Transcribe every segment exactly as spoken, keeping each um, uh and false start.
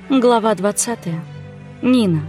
Глава двадцатая. Нина.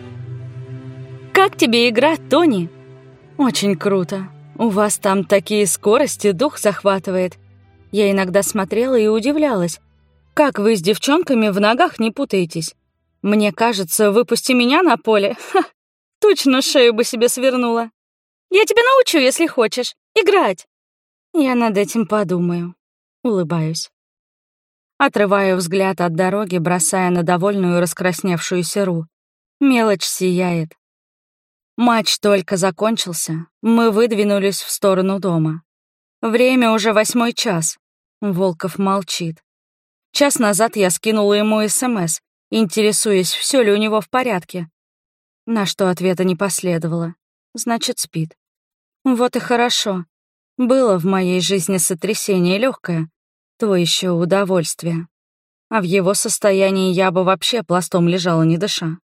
«Как тебе игра, Тони?» «Очень круто. У вас там такие скорости, дух захватывает». Я иногда смотрела и удивлялась. «Как вы с девчонками в ногах не путаетесь? Мне кажется, выпусти меня на поле. Ха, точно шею бы себе свернула. Я тебя научу, если хочешь. Играть». Я над этим подумаю. Улыбаюсь. Отрываю взгляд от дороги, бросая на довольную раскрасневшуюся Ру. Мелочь сияет. Матч только закончился. Мы выдвинулись в сторону дома. Время уже восьмой час. Волков молчит. Час назад я скинула ему СМС, интересуясь, все ли у него в порядке. На что ответа не последовало. Значит, спит. Вот и хорошо. Было в моей жизни сотрясение легкое. То еще удовольствие. А в его состоянии я бы вообще пластом лежала, не дыша.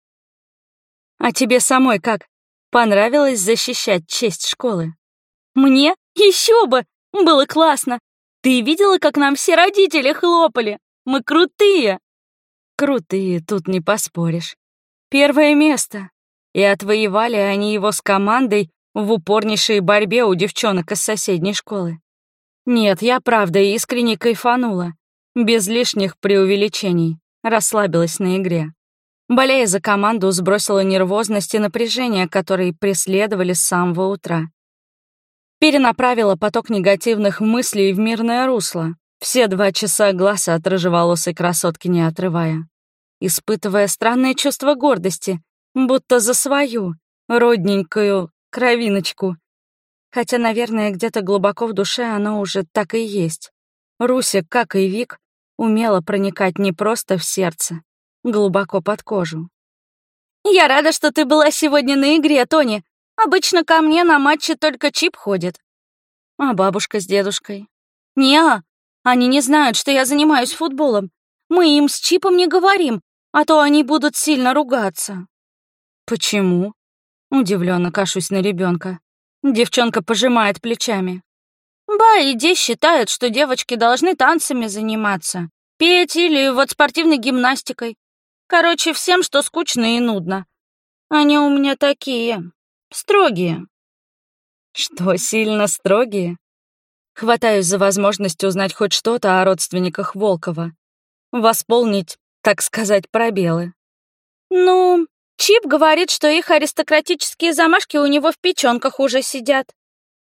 А тебе самой как? Понравилось защищать честь школы? Мне? Еще бы! Было классно! Ты видела, как нам все родители хлопали? Мы крутые! Крутые, тут не поспоришь. Первое место. И отвоевали они его с командой в упорнейшей борьбе у девчонок из соседней школы. Нет, я правда искренне кайфанула. Без лишних преувеличений. Расслабилась на игре. Болея за команду, сбросила нервозность и напряжение, которые преследовали с самого утра. Перенаправила поток негативных мыслей в мирное русло. Все два часа глаз от рыжеволосой красотки не отрывая. Испытывая странное чувство гордости, будто за свою, родненькую кровиночку. Хотя, наверное, где-то глубоко в душе оно уже так и есть. Руся, как и Вик, умела проникать не просто в сердце, глубоко под кожу. «Я рада, что ты была сегодня на игре, Тони. Обычно ко мне на матче только Чип ходит». «А бабушка с дедушкой?» «Не-а, они не знают, что я занимаюсь футболом. Мы им с Чипом не говорим, а то они будут сильно ругаться». «Почему?» Удивленно кашусь на ребенка. Девчонка пожимает плечами. Ба и Ди считают, что девочки должны танцами заниматься, петь или вот спортивной гимнастикой. Короче, всем, что скучно и нудно. Они у меня такие, строгие. Что, сильно строгие? Хватаюсь за возможность узнать хоть что-то о родственниках Волкова. Восполнить, так сказать, пробелы. Ну... Чип говорит, что их аристократические замашки у него в печёнках уже сидят.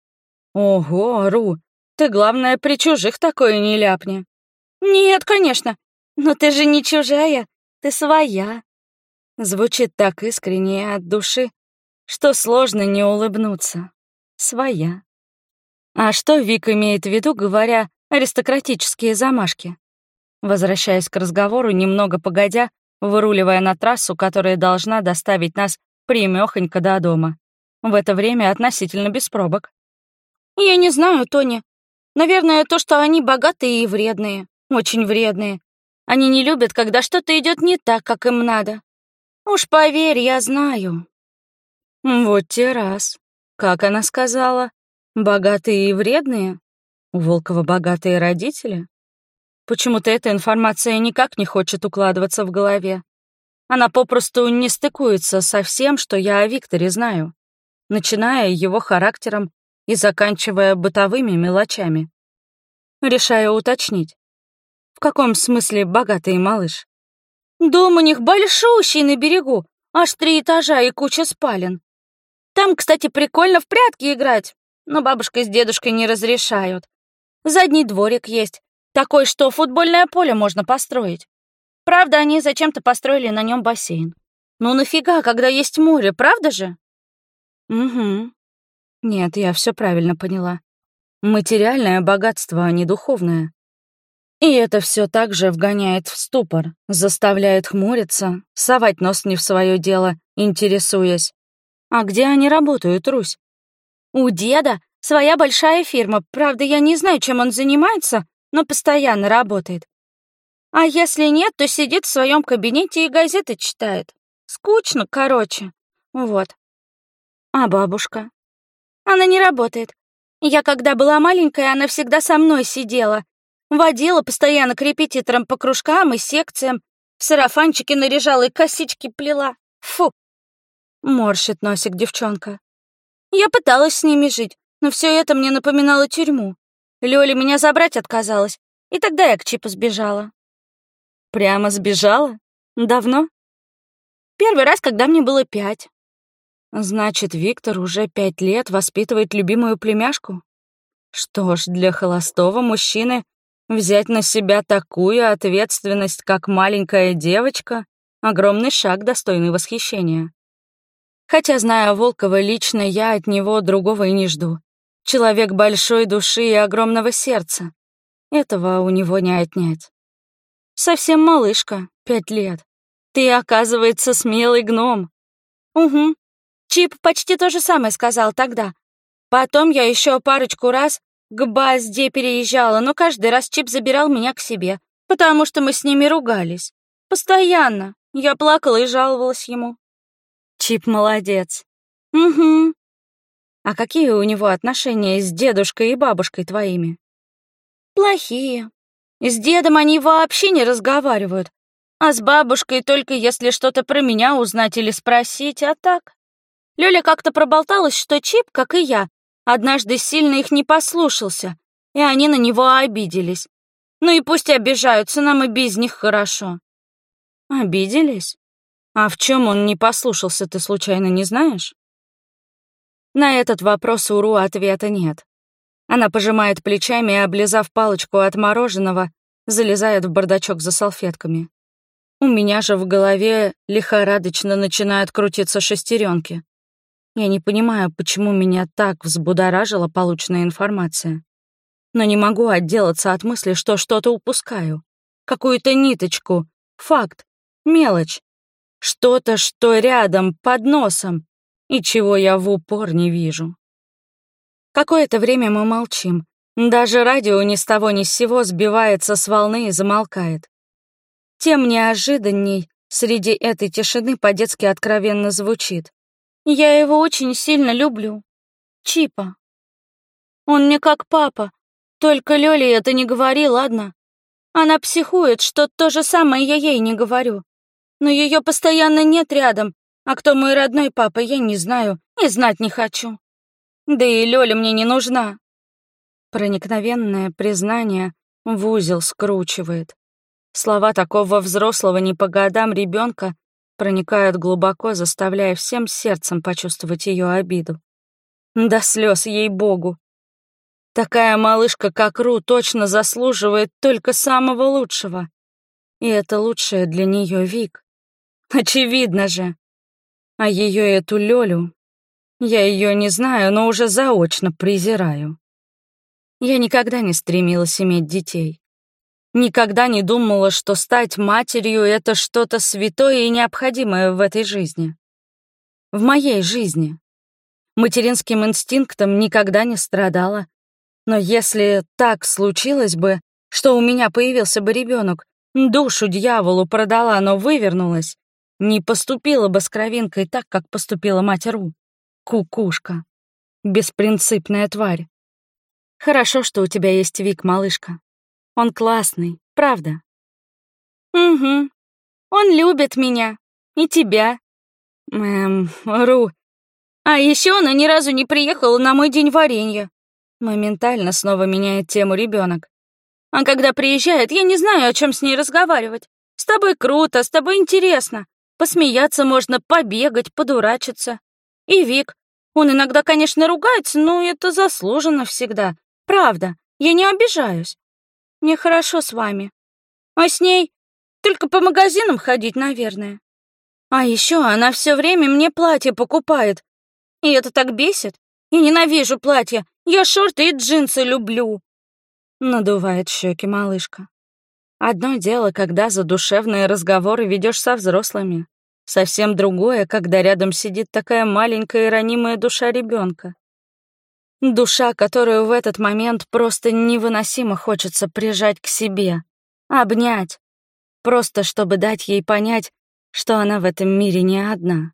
Ого, Ру, ты, главное, при чужих такое не ляпни. Нет, конечно, но ты же не чужая, ты своя. Звучит так искренне и от души, что сложно не улыбнуться. Своя. А что Вик имеет в виду, говоря аристократические замашки? Возвращаясь к разговору, немного погодя, выруливая на трассу, которая должна доставить нас прямёхонько до дома. В это время относительно без пробок. «Я не знаю, Тони. Наверное, то, что они богатые и вредные. Очень вредные. Они не любят, когда что-то идёт не так, как им надо. Уж поверь, я знаю». Вот те раз. Как она сказала? Богатые и вредные? У Волкова богатые родители? Почему-то эта информация никак не хочет укладываться в голове. Она попросту не стыкуется со всем, что я о Викторе знаю, начиная его характером и заканчивая бытовыми мелочами. Решаю уточнить. В каком смысле богатый малыш? Дом у них большущий на берегу, аж три этажа и куча спален. Там, кстати, прикольно в прятки играть, но бабушка с дедушкой не разрешают. Задний дворик есть. Такой, что футбольное поле можно построить. Правда, они зачем-то построили на нем бассейн. Ну нафига, когда есть море, правда же? Угу. Нет, я все правильно поняла. Материальное богатство, а не духовное. И это все так же вгоняет в ступор, заставляет хмуриться, совать нос не в свое дело, интересуясь. А где они работают, Русь? У деда своя большая фирма, правда, я не знаю, чем он занимается, но постоянно работает. А если нет, то сидит в своем кабинете и газеты читает. Скучно, короче. Вот. А бабушка? Она не работает. Я, когда была маленькая, она всегда со мной сидела. Водила постоянно к репетиторам по кружкам и секциям. В сарафанчике наряжала и косички плела. Фу! Морщит носик девчонка. Я пыталась с ними жить, но все это мне напоминало тюрьму. Лёля меня забрать отказалась, и тогда я к Чипу сбежала. Прямо сбежала? Давно? Первый раз, когда мне было пять. Значит, Виктор уже пять лет воспитывает любимую племяшку? Что ж, для холостого мужчины взять на себя такую ответственность, как маленькая девочка, огромный шаг, достойный восхищения. Хотя, зная Волкова лично, я от него другого и не жду. Человек большой души и огромного сердца. Этого у него не отнять. Совсем малышка, пять лет. Ты, оказывается, смелый гном. Угу. Чип почти то же самое сказал тогда. Потом я еще парочку раз к Базде переезжала, но каждый раз Чип забирал меня к себе, потому что мы с ними ругались. Постоянно. Я плакала и жаловалась ему. Чип молодец. Угу. А какие у него отношения с дедушкой и бабушкой твоими? Плохие. С дедом они вообще не разговаривают, а с бабушкой только если что-то про меня узнать или спросить, а так. Лёля как-то проболталась, что Чип, как и я, однажды сильно их не послушался, и они на него обиделись. Ну и пусть обижаются, нам и без них хорошо. Обиделись? А в чем он не послушался, ты случайно не знаешь? На этот вопрос у Ру ответа нет. Она пожимает плечами и, облизав палочку от мороженого, залезает в бардачок за салфетками. У меня же в голове лихорадочно начинают крутиться шестеренки. Я не понимаю, почему меня так взбудоражила полученная информация. Но не могу отделаться от мысли, что что-то упускаю. Какую-то ниточку, факт, мелочь. Что-то, что рядом, под носом, и чего я в упор не вижу. Какое-то время мы молчим. Даже радио ни с того ни с сего сбивается с волны и замолкает. Тем неожиданней среди этой тишины по-детски откровенно звучит. Я его очень сильно люблю. Чипа. Он мне как папа. Только Лёле это не говори, ладно? Она психует, что то же самое я ей не говорю. Но ее постоянно нет рядом, а кто мой родной папа, я не знаю и знать не хочу. Да и Лёля мне не нужна. Проникновенное признание в узел скручивает. Слова такого взрослого не по годам ребенка проникают глубоко, заставляя всем сердцем почувствовать ее обиду. До слез, ей-богу. Такая малышка, как Ру, точно заслуживает только самого лучшего. И это лучшее для нее Вик. Очевидно же. А ее эту Лёлю, я ее не знаю, но уже заочно презираю. Я никогда не стремилась иметь детей. Никогда не думала, что стать матерью — это что-то святое и необходимое в этой жизни. В моей жизни. Материнским инстинктом никогда не страдала. Но если так случилось бы, что у меня появился бы ребенок, душу дьяволу продала, но вывернулась, не поступила бы с кровинкой так, как поступила мать Ру. Кукушка. Беспринципная тварь. Хорошо, что у тебя есть Вик, малышка. Он классный, правда? Угу. Он любит меня. И тебя. Эм, Ру. А еще она ни разу не приехала на мой день варенья. Моментально снова меняет тему ребенок. А когда приезжает, я не знаю, о чем с ней разговаривать. С тобой круто, с тобой интересно. Посмеяться можно, побегать, подурачиться. И Вик. Он иногда, конечно, ругается, но это заслуженно всегда. Правда, я не обижаюсь. Мне хорошо с вами. А с ней только по магазинам ходить, наверное. А еще она все время мне платье покупает. И это так бесит. Я ненавижу платья. Я шорты и джинсы люблю. Надувает щеки малышка. Одно дело, когда задушевные разговоры ведешь со взрослыми. Совсем другое, когда рядом сидит такая маленькая и ранимая душа ребенка. Душа, которую в этот момент просто невыносимо хочется прижать к себе, обнять, просто чтобы дать ей понять, что она в этом мире не одна.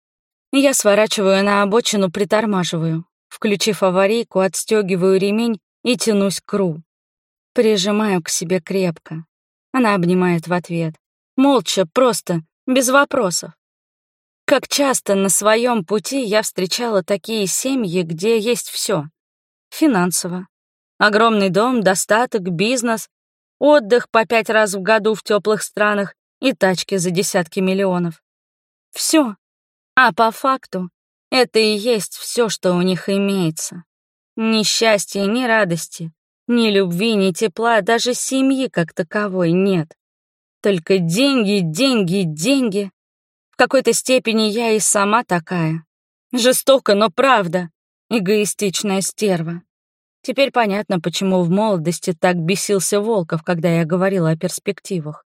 Я сворачиваю на обочину, притормаживаю, включив аварийку, отстегиваю ремень и тянусь к Ру. Прижимаю к себе крепко. Она обнимает в ответ. Молча, просто, без вопросов. Как часто на своем пути я встречала такие семьи, где есть все: финансово, огромный дом, достаток, бизнес, отдых по пять раз в году в теплых странах и тачки за десятки миллионов. Все. А по факту это и есть все, что у них имеется. Ни счастья, ни радости, ни любви, ни тепла, даже семьи как таковой нет. Только деньги, деньги, деньги. В какой-то степени я и сама такая. Жестоко, но правда. Эгоистичная стерва. Теперь понятно, почему в молодости так бесился Волков, когда я говорила о перспективах.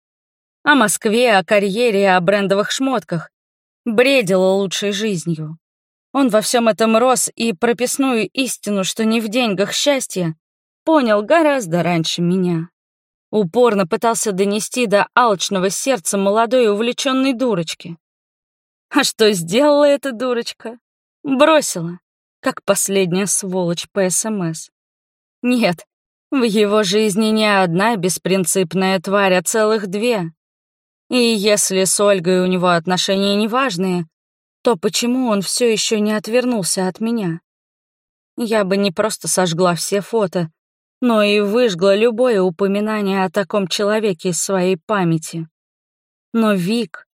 О Москве, о карьере, о брендовых шмотках. Бредила лучшей жизнью. Он во всем этом рос и прописную истину, что не в деньгах счастье, понял гораздо раньше меня. Упорно пытался донести до алчного сердца молодой увлеченной дурочки. А что сделала эта дурочка? Бросила, как последняя сволочь по СМС. Нет, в его жизни не одна беспринципная тварь, а целых две. И если с Ольгой у него отношения неважные, то почему он все еще не отвернулся от меня? Я бы не просто сожгла все фото, но и выжгла любое упоминание о таком человеке из своей памяти. Но Вик...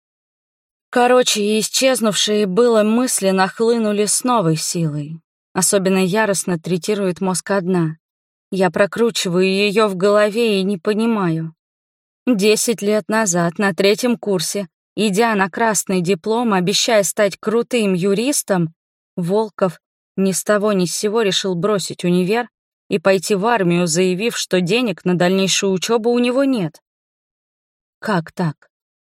Короче, исчезнувшие было мысли нахлынули с новой силой. Особенно яростно третирует мозг одна. Я прокручиваю ее в голове и не понимаю. Десять лет назад, на третьем курсе, идя на красный диплом, обещая стать крутым юристом, Волков ни с того ни с сего решил бросить универ и пойти в армию, заявив, что денег на дальнейшую учебу у него нет. Как так?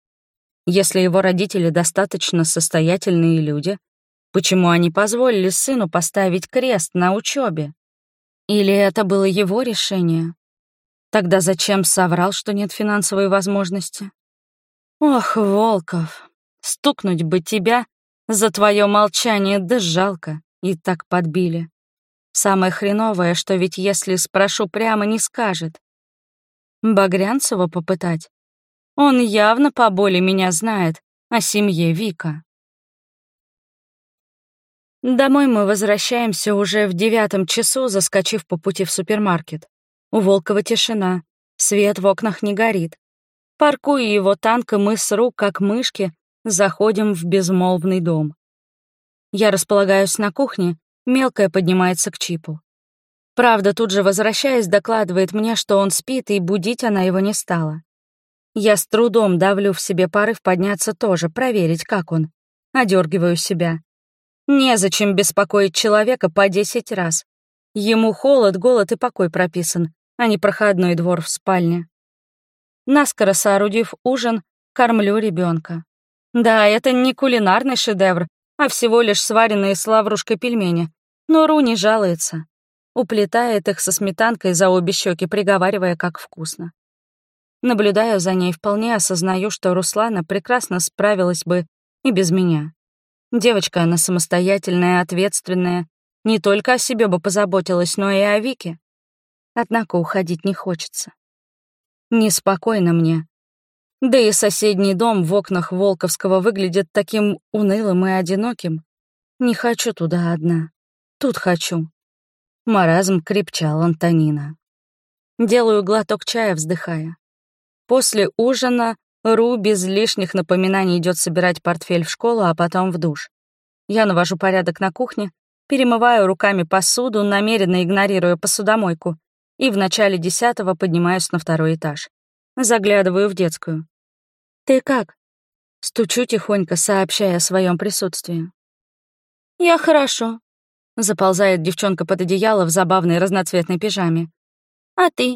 Если его родители достаточно состоятельные люди, почему они позволили сыну поставить крест на учебе? Или это было его решение? Тогда зачем соврал, что нет финансовой возможности? Ох, Волков, стукнуть бы тебя за твое молчание, да жалко, и так подбили. Самое хреновое, что ведь если спрошу прямо, не скажет. Багрянцева попытать? Он явно поболее меня знает о семье Вика. Домой мы возвращаемся уже в девятом часу, заскочив по пути в супермаркет. У Волкова тишина, свет в окнах не горит. Паркуя его танк, и мы с рук, как мышки, заходим в безмолвный дом. Я располагаюсь на кухне, мелкая поднимается к Чипу. Правда, тут же возвращаясь, докладывает мне, что он спит, и будить она его не стала. Я с трудом давлю в себе порыв подняться тоже, проверить, как он. Одергиваю себя. Незачем беспокоить человека по десять раз. Ему холод, голод и покой прописан, а не проходной двор в спальне. Наскоро соорудив ужин, кормлю ребенка. Да, это не кулинарный шедевр, а всего лишь сваренные с лаврушкой пельмени. Но Ру не жалуется. Уплетает их со сметанкой за обе щеки, приговаривая, как вкусно. Наблюдаю за ней, вполне осознаю, что Руслана прекрасно справилась бы и без меня. Девочка она самостоятельная, ответственная, не только о себе бы позаботилась, но и о Вике. Однако уходить не хочется. Неспокойно мне. Да и соседний дом в окнах Волковского выглядит таким унылым и одиноким. Не хочу туда одна. Тут хочу. Маразм крепчал Антонина. Делаю глоток чая, вздыхая. После ужина Ру без лишних напоминаний идет собирать портфель в школу, а потом в душ. Я навожу порядок на кухне, перемываю руками посуду, намеренно игнорируя посудомойку, и в начале десятого поднимаюсь на второй этаж. Заглядываю в детскую. «Ты как?» Стучу тихонько, сообщая о своем присутствии. «Я хорошо», — заползает девчонка под одеяло в забавной разноцветной пижаме. «А ты?»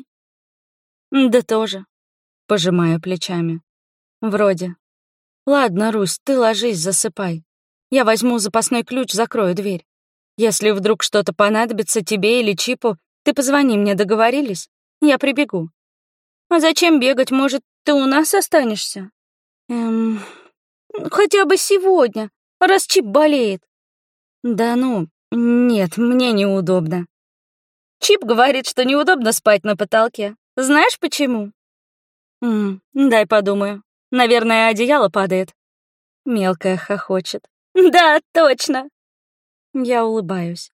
«Да тоже», — пожимаю плечами. «Вроде. Ладно, Русь, ты ложись, засыпай. Я возьму запасной ключ, закрою дверь. Если вдруг что-то понадобится тебе или Чипу, ты позвони мне, договорились? Я прибегу». «А зачем бегать? Может, ты у нас останешься?» «Эм... хотя бы сегодня, раз Чип болеет». «Да ну, нет, мне неудобно». «Чип говорит, что неудобно спать на потолке. Знаешь, почему?» «М, дай подумаю. Наверное, одеяло падает. Мелкая хохочет. Да, точно. Я улыбаюсь.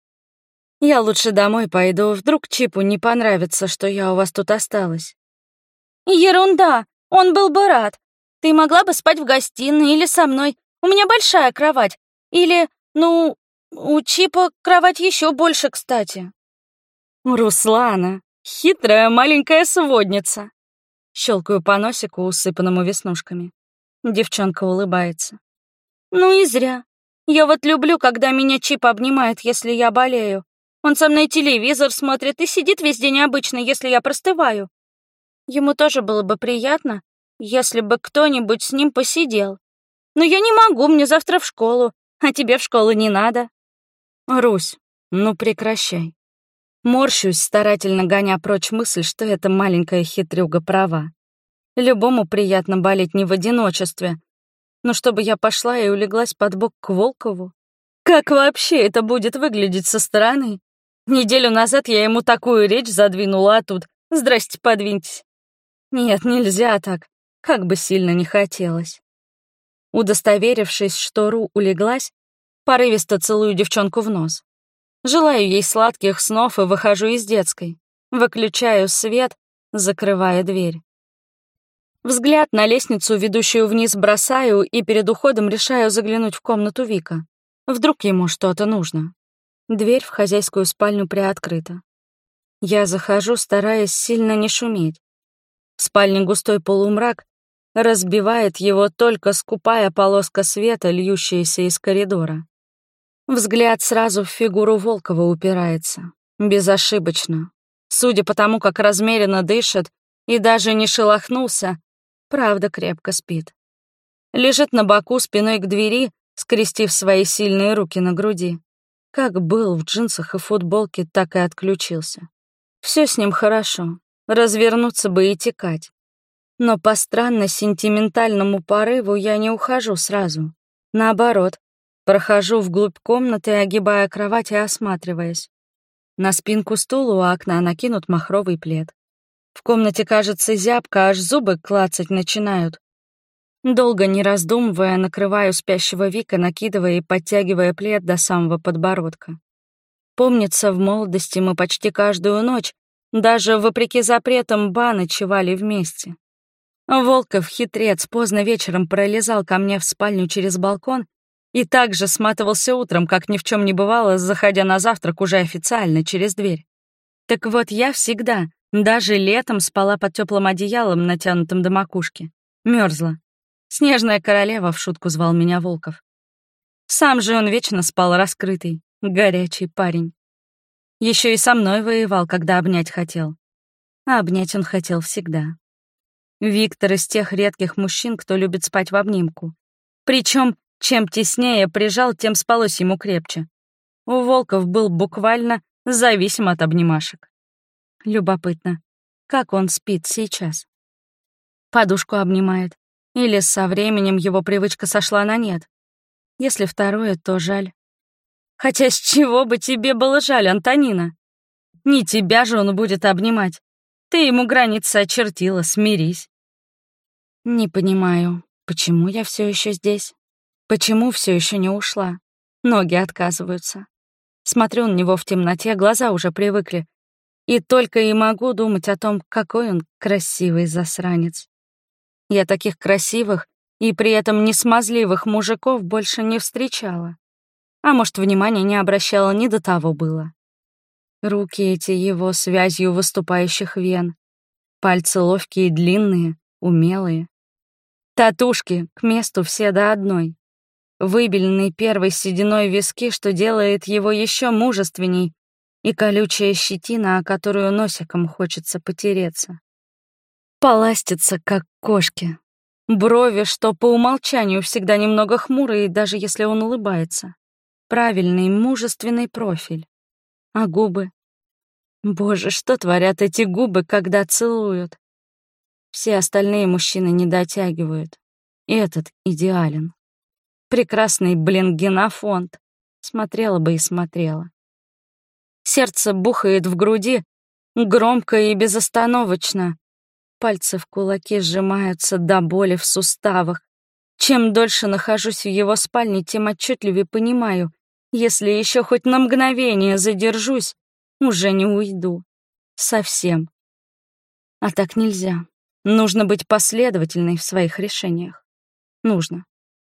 Я лучше домой пойду, вдруг Чипу не понравится, что я у вас тут осталась. Ерунда, он был бы рад. Ты могла бы спать в гостиной или со мной. У меня большая кровать. Или, ну, у Чипа кровать еще больше, кстати. Руслана, хитрая маленькая сводница. Щелкаю по носику, усыпанному веснушками. Девчонка улыбается. Ну и зря. Я вот люблю, когда меня Чип обнимает, если я болею. Он со мной телевизор смотрит и сидит весь день обычно, если я простываю. Ему тоже было бы приятно, если бы кто-нибудь с ним посидел. Но я не могу, мне завтра в школу, а тебе в школу не надо. Русь, ну прекращай. Морщусь, старательно гоня прочь мысль, что эта маленькая хитрюга права. Любому приятно болеть не в одиночестве. Но чтобы я пошла и улеглась под бок к Волкову? Как вообще это будет выглядеть со стороны? Неделю назад я ему такую речь задвинула, а тут «здрасте, подвиньтесь». Нет, нельзя так, как бы сильно не хотелось. Удостоверившись, что Ру улеглась, порывисто целую девчонку в нос. Желаю ей сладких снов и выхожу из детской. Выключаю свет, закрывая дверь. Взгляд на лестницу, ведущую вниз, бросаю и перед уходом решаю заглянуть в комнату Вика. Вдруг ему что-то нужно. Дверь в хозяйскую спальню приоткрыта. Я захожу, стараясь сильно не шуметь. В спальне густой полумрак, разбивает его только скупая полоска света, льющаяся из коридора. Взгляд сразу в фигуру Волкова упирается. Безошибочно. Судя по тому, как размеренно дышит и даже не шелохнулся, правда крепко спит. Лежит на боку спиной к двери, скрестив свои сильные руки на груди. Как был в джинсах и футболке, так и отключился. Все с ним хорошо, развернуться бы и текать. Но по странно-сентиментальному порыву я не ухожу сразу. Наоборот, прохожу вглубь комнаты, огибая кровать и осматриваясь. На спинку стула у окна накинут махровый плед. В комнате кажется зябко, аж зубы клацать начинают. Долго не раздумывая, накрываю спящего Вика, накидывая и подтягивая плед до самого подбородка. Помнится, в молодости мы почти каждую ночь, даже вопреки запретам ба, ночевали вместе. Волков, хитрец, поздно вечером пролезал ко мне в спальню через балкон и также сматывался утром, как ни в чем не бывало, заходя на завтрак уже официально через дверь. Так вот, я всегда, даже летом, спала под теплым одеялом, натянутым до макушки. Мерзла. Снежная королева, в шутку звал меня Волков. Сам же он вечно спал раскрытый, горячий парень. Еще и со мной воевал, когда обнять хотел. А обнять он хотел всегда. Виктор из тех редких мужчин, кто любит спать в обнимку. Причем, чем теснее прижал, тем спалось ему крепче. У Волков был буквально зависим от обнимашек. Любопытно, как он спит сейчас? Подушку обнимает. Или со временем его привычка сошла на нет? Если второе, то жаль. Хотя с чего бы тебе было жаль, Антонина? Не тебя же он будет обнимать. Ты ему границы очертила, смирись. Не понимаю, почему я все еще здесь? Почему все еще не ушла? Ноги отказываются. Смотрю на него в темноте, глаза уже привыкли. И только и могу думать о том, какой он красивый засранец. Я таких красивых и при этом не смазливых мужиков больше не встречала. А может, внимания не обращала, не до того было. Руки эти его связью выступающих вен. Пальцы ловкие, длинные, умелые. Татушки к месту все до одной. Выбеленный первой сединой виски, что делает его еще мужественней, и колючая щетина, о которую носиком хочется потереться. Поластится, как кошки. Брови, что по умолчанию всегда немного хмурые, даже если он улыбается. Правильный, мужественный профиль. А губы? Боже, что творят эти губы, когда целуют? Все остальные мужчины не дотягивают. И этот идеален. Прекрасный, блин, генофонд. Смотрела бы и смотрела. Сердце бухает в груди, громко и безостановочно. Пальцы в кулаки сжимаются до боли в суставах. Чем дольше нахожусь в его спальне, тем отчетливее понимаю, если еще хоть на мгновение задержусь, уже не уйду. Совсем. А так нельзя. Нужно быть последовательной в своих решениях. Нужно.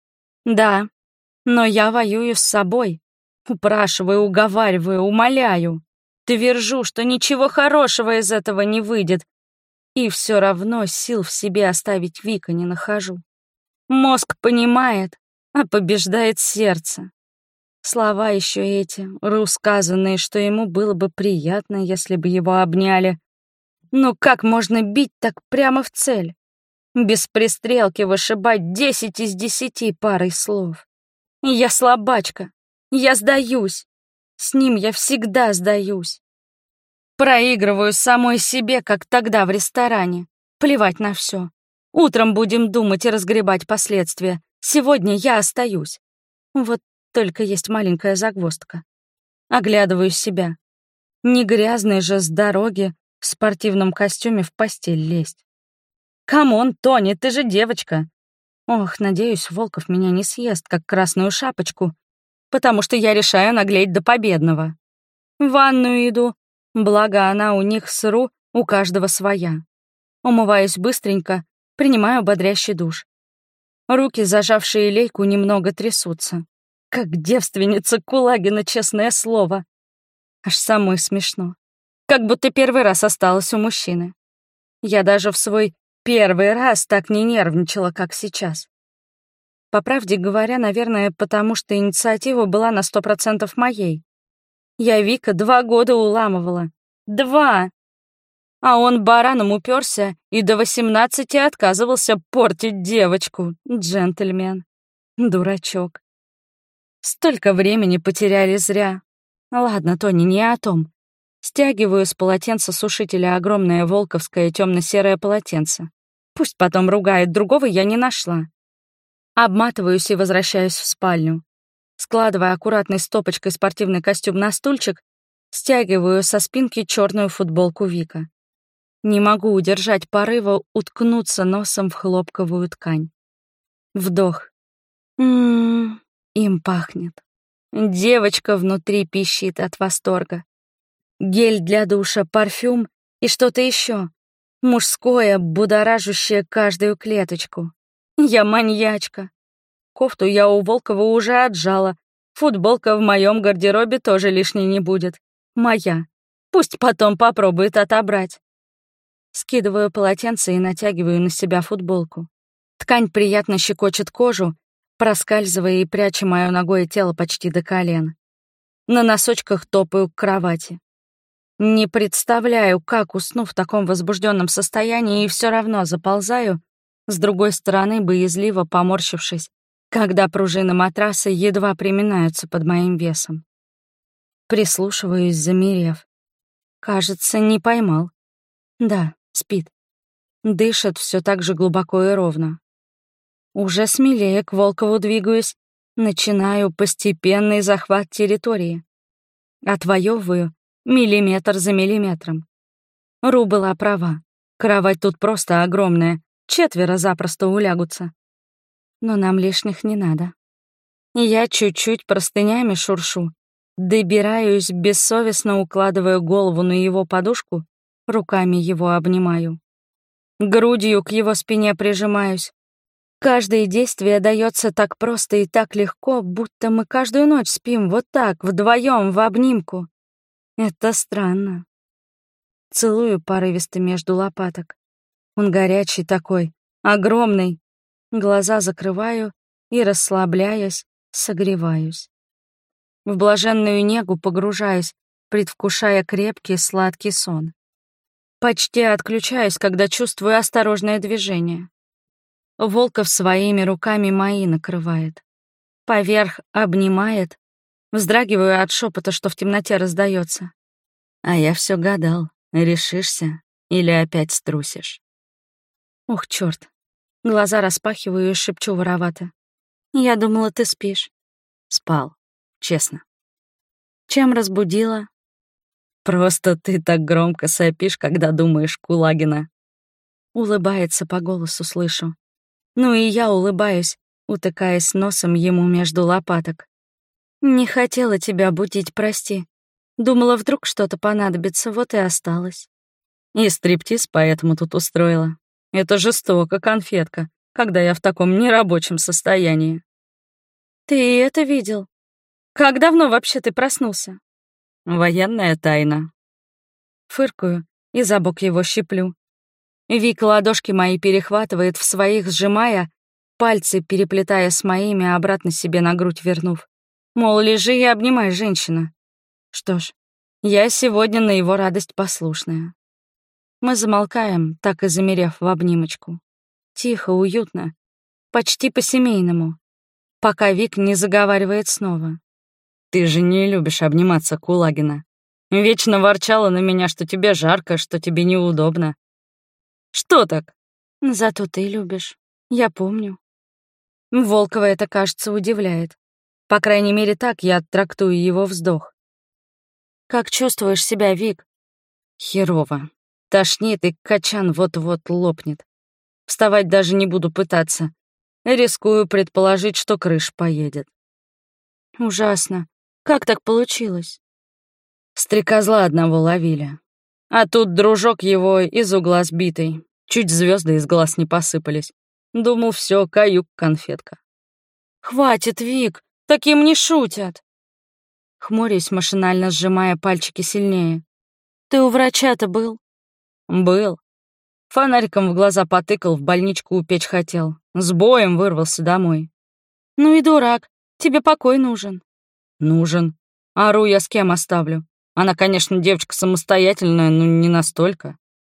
Да, но я воюю с собой. Упрашиваю, уговариваю, умоляю. Твержу, что ничего хорошего из этого не выйдет. И все равно сил в себе оставить Вика не нахожу. Мозг понимает, а побеждает сердце. Слова еще эти, рассказанные, что ему было бы приятно, если бы его обняли. Но как можно бить так прямо в цель? Без пристрелки вышибать десять из десяти парой слов. Я слабачка. Я сдаюсь. С ним я всегда сдаюсь. Проигрываю самой себе, как тогда в ресторане. Плевать на все. Утром будем думать и разгребать последствия. Сегодня я остаюсь. Вот только есть маленькая загвоздка. Оглядываю себя. Не грязный же с дороги в спортивном костюме в постель лезть. Камон, Тони, ты же девочка. Ох, надеюсь, Волков меня не съест, как красную шапочку, потому что я решаю наглеть до победного. В ванную иду, благо она у них с Ру, у каждого своя. Умываюсь быстренько, принимаю бодрящий душ. Руки, зажавшие лейку, немного трясутся. Как девственница Кулагина, честное слово. Аж самой смешно. Как будто первый раз осталась у мужчины. Я даже в свой первый раз так не нервничала, как сейчас. По правде говоря, наверное, потому что инициатива была на сто процентов моей. Я Вика два года уламывала. Два! А он бараном уперся и до восемнадцати отказывался портить девочку. Джентльмен. Дурачок. Столько времени потеряли зря. Ладно, Тони, не о том. Стягиваю с полотенца сушителя огромное волковское темно-серое полотенце. Пусть потом ругает, другого я не нашла. Обматываюсь и возвращаюсь в спальню. Складывая аккуратной стопочкой спортивный костюм на стульчик, стягиваю со спинки черную футболку Вика. Не могу удержать порыва уткнуться носом в хлопковую ткань. Вдох. Ммм, им пахнет. Девочка внутри пищит от восторга. Гель для душа, парфюм и что-то еще. Мужское, будоражащее каждую клеточку. Я маньячка. Кофту я у Волкова уже отжала. Футболка в моем гардеробе тоже лишней не будет. Моя. Пусть потом попробует отобрать. Скидываю полотенце и натягиваю на себя футболку. Ткань приятно щекочет кожу, проскальзывая и пряча моё ногое тело почти до колен. На носочках топаю к кровати. Не представляю, как усну в таком возбужденном состоянии, и все равно заползаю, с другой стороны боязливо поморщившись, когда пружины матраса едва приминаются под моим весом. Прислушиваюсь, замерев. Кажется, не поймал. Да, спит. Дышит все так же глубоко и ровно. Уже смелее к Волкову двигаюсь, начинаю постепенный захват территории. Отвоевываю миллиметр за миллиметром. Ру была права. Кровать тут просто огромная, четверо запросто улягутся. Но нам лишних не надо. Я чуть-чуть простынями шуршу, добираюсь, бессовестно укладывая голову на его подушку, руками его обнимаю. Грудью к его спине прижимаюсь. Каждое действие дается так просто и так легко, будто мы каждую ночь спим вот так, вдвоем в обнимку. Это странно. Целую порывисто между лопаток. Он горячий такой, огромный. Глаза закрываю и, расслабляясь, согреваюсь. В блаженную негу погружаюсь, предвкушая крепкий сладкий сон. Почти отключаюсь, когда чувствую осторожное движение. Волков своими руками мои накрывает. Поверх обнимает. Вздрагиваю от шепота, что в темноте раздается. А я все гадал, решишься или опять струсишь. Ух, черт. Глаза распахиваю и шепчу воровато. Я думала, ты спишь. Спал, честно. Чем разбудила? Просто ты так громко сопишь, когда думаешь Кулагина. Улыбается, по голосу слышу. Ну и я улыбаюсь, утыкаясь носом ему между лопаток. Не хотела тебя будить, прости. Думала, вдруг что-то понадобится, вот и осталась. И стриптиз поэтому тут устроила. Это жестоко, конфетка, когда я в таком нерабочем состоянии. Ты это видел? Как давно вообще ты проснулся? Военная тайна. Фыркаю и за бок его щиплю. Вик ладошки мои перехватывает в своих, сжимая, пальцы переплетая с моими, обратно себе на грудь вернув. Мол, лежи и обнимай, женщина. Что ж, я сегодня на его радость послушная. Мы замолкаем, так и замерев в обнимочку. Тихо, уютно, почти по-семейному, пока Вик не заговаривает снова. «Ты же не любишь обниматься, Кулагина. Вечно ворчала на меня, что тебе жарко, что тебе неудобно. Что так?» «Зато ты любишь. Я помню». Волкова это, кажется, удивляет. По крайней мере, так я трактую его вздох. «Как чувствуешь себя, Вик?» «Херово. Тошнит, и качан вот-вот лопнет. Вставать даже не буду пытаться. Рискую предположить, что крыша поедет». «Ужасно. Как так получилось?» Стрекозла одного ловили. А тут дружок его из угла сбитый. Чуть звезды из глаз не посыпались. Думал, все, каюк-конфетка. «Хватит, Вик, таким не шутят!» Хмурясь, машинально сжимая пальчики сильнее. «Ты у врача-то был?» «Был. Фонариком в глаза потыкал, в больничку упечь хотел. С боем вырвался домой». «Ну и дурак, тебе покой нужен». «Нужен. Ару я с кем оставлю? Она, конечно, девочка самостоятельная, но не настолько».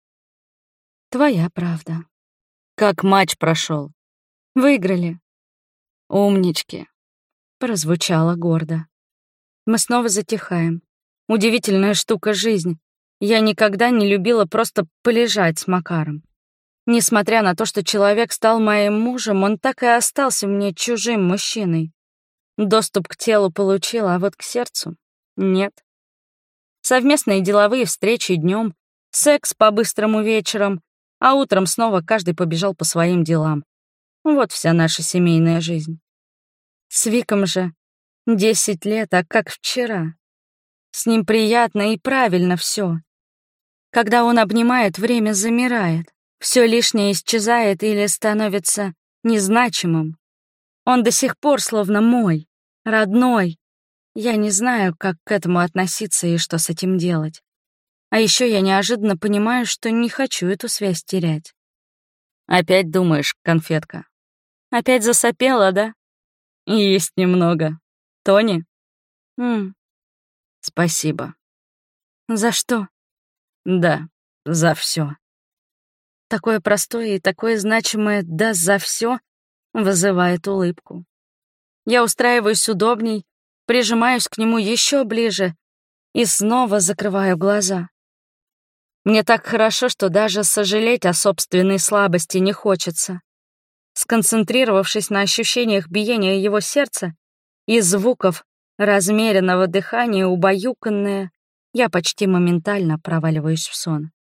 «Твоя правда». «Как матч прошел? «Выиграли». «Умнички», — прозвучало гордо. Мы снова затихаем. Удивительная штука жизнь. Я никогда не любила просто полежать с Макаром. Несмотря на то, что человек стал моим мужем, он так и остался мне чужим мужчиной. Доступ к телу получил, а вот к сердцу — нет. Совместные деловые встречи днем, секс по-быстрому вечером, а утром снова каждый побежал по своим делам. Вот вся наша семейная жизнь. С Виком же десять лет, а как вчера. С ним приятно и правильно все. Когда он обнимает, время замирает. Все лишнее исчезает или становится незначимым. Он до сих пор словно мой, родной. Я не знаю, как к этому относиться и что с этим делать. А еще я неожиданно понимаю, что не хочу эту связь терять. «Опять думаешь, конфетка?» «Опять засопела, да?» «Есть немного. Тони?» «М, «Спасибо». «За что?» «Да, за все. Такое простое и такое значимое «да за все» вызывает улыбку. Я устраиваюсь удобней, прижимаюсь к нему еще ближе и снова закрываю глаза. Мне так хорошо, что даже сожалеть о собственной слабости не хочется. Сконцентрировавшись на ощущениях биения его сердца и звуков размеренного дыхания, убаюканное, я почти моментально проваливаюсь в сон.